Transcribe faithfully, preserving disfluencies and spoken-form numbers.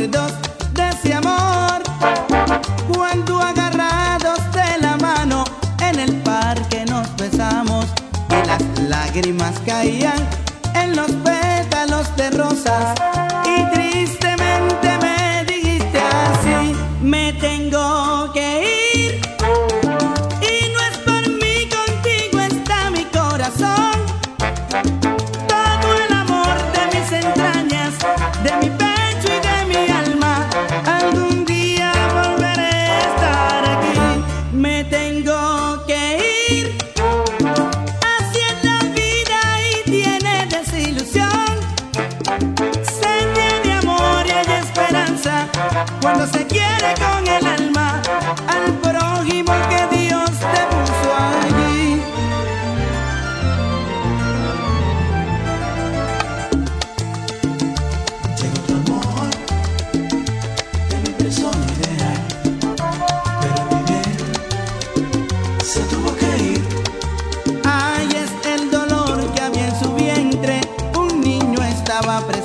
recuerdos de ese amor, cuando agarrados de la mano en el parque nos besamos y las lágrimas caían en los pétalos de rosas y tristemente me dijiste así: me tengo que ir y no es por mí, contigo está mi corazón, todo el amor de mis entrañas, de mi pecho y de mi alma, algún día volveré a estar aquí. Me tengo que ir, así es la vida y tiene desilusión, se tiene amor y hay esperanza cuando se quiere con el alma al prójimo que Dios te puso allí. Llegó tu amor de mi persona ideal, pero mi bien se tuvo que ir. Ay, es el dolor que había en su vientre, un niño estaba presente.